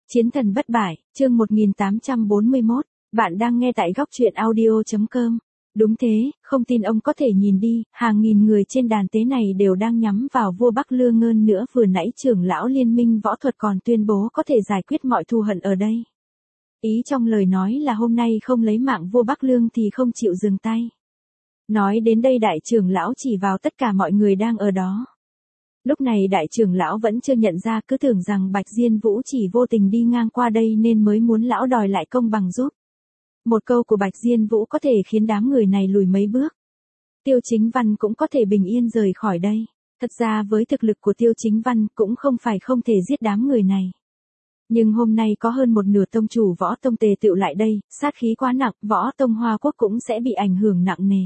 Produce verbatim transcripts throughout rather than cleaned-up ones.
Chiến thần bất bại, chương một nghìn tám trăm bốn mươi mốt, bạn đang nghe tại góc truyện audio chấm com. Đúng thế, không tin ông có thể nhìn đi, hàng nghìn người trên đàn tế này đều đang nhắm vào vua Bắc Lương ngơn nữa. Vừa nãy trưởng lão liên minh võ thuật còn tuyên bố có thể giải quyết mọi thù hận ở đây. Ý trong lời nói là hôm nay không lấy mạng vua Bắc Lương thì không chịu dừng tay. Nói đến đây đại trưởng lão chỉ vào tất cả mọi người đang ở đó. Lúc này đại trưởng lão vẫn chưa nhận ra, cứ tưởng rằng Bạch Diên Vũ chỉ vô tình đi ngang qua đây nên mới muốn lão đòi lại công bằng giúp. Một câu của Bạch Diên Vũ có thể khiến đám người này lùi mấy bước. Tiêu Chính Văn cũng có thể bình yên rời khỏi đây. Thật ra với thực lực của Tiêu Chính Văn cũng không phải không thể giết đám người này. Nhưng hôm nay có hơn một nửa tông chủ võ tông tề tựu lại đây, sát khí quá nặng, võ tông Hoa Quốc cũng sẽ bị ảnh hưởng nặng nề.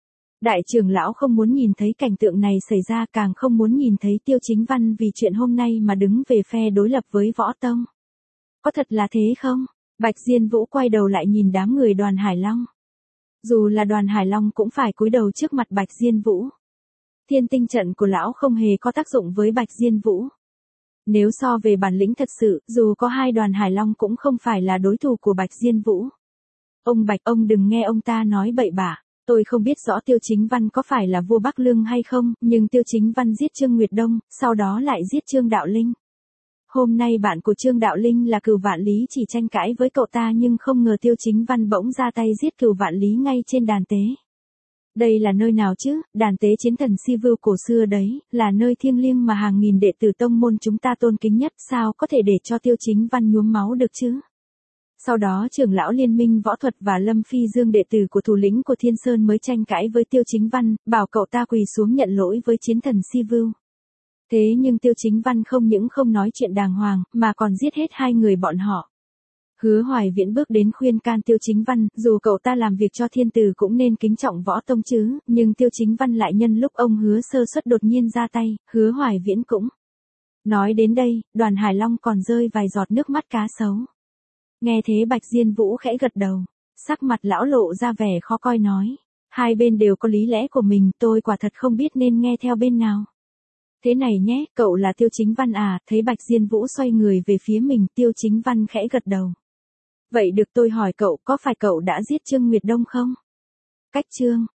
Đại trưởng lão không muốn nhìn thấy cảnh tượng này xảy ra, càng không muốn nhìn thấy Tiêu Chính Văn vì chuyện hôm nay mà đứng về phe đối lập với võ tông. Có thật là thế không? Bạch Diên Vũ quay đầu lại nhìn đám người Đoàn Hải Long. Dù là Đoàn Hải Long cũng phải cúi đầu trước mặt Bạch Diên Vũ. Thiên tinh trận của lão không hề có tác dụng với Bạch Diên Vũ. Nếu so về bản lĩnh thật sự, dù có hai Đoàn Hải Long cũng không phải là đối thủ của Bạch Diên Vũ. Ông Bạch, ông đừng nghe ông ta nói bậy bạ. Tôi không biết rõ Tiêu Chính Văn có phải là vua Bắc Lương hay không, nhưng Tiêu Chính Văn giết Trương Nguyệt Đông, sau đó lại giết Trương Đạo Linh. Hôm nay bạn của Trương Đạo Linh là Cửu Vạn Lý chỉ tranh cãi với cậu ta, nhưng không ngờ Tiêu Chính Văn bỗng ra tay giết Cửu Vạn Lý ngay trên đàn tế. Đây là nơi nào chứ? Đàn tế chiến thần Si Vưu cổ xưa đấy, là nơi thiêng liêng mà hàng nghìn đệ tử tông môn chúng ta tôn kính nhất, sao có thể để cho Tiêu Chính Văn nhuốm máu được chứ? Sau đó trưởng lão liên minh võ thuật và Lâm Phi Dương đệ tử của thủ lĩnh của Thiên Sơn mới tranh cãi với Tiêu Chính Văn, bảo cậu ta quỳ xuống nhận lỗi với chiến thần Si Vưu. Thế nhưng Tiêu Chính Văn không những không nói chuyện đàng hoàng, mà còn giết hết hai người bọn họ. Hứa Hoài Viễn bước đến khuyên can Tiêu Chính Văn, dù cậu ta làm việc cho thiên tử cũng nên kính trọng võ tông chứ, nhưng Tiêu Chính Văn lại nhân lúc ông Hứa sơ suất đột nhiên ra tay, Hứa Hoài Viễn cũng. Nói đến đây, Đoàn Hải Long còn rơi vài giọt nước mắt cá sấu. Nghe thế Bạch Diên Vũ khẽ gật đầu, sắc mặt lão lộ ra vẻ khó coi nói, hai bên đều có lý lẽ của mình, tôi quả thật không biết nên nghe theo bên nào. Thế này nhé, cậu là Tiêu Chính Văn à? Thấy Bạch Diên Vũ xoay người về phía mình, Tiêu Chính Văn khẽ gật đầu. Vậy được, tôi hỏi cậu, có phải cậu đã giết Trương Nguyệt Đông không? Cách Trương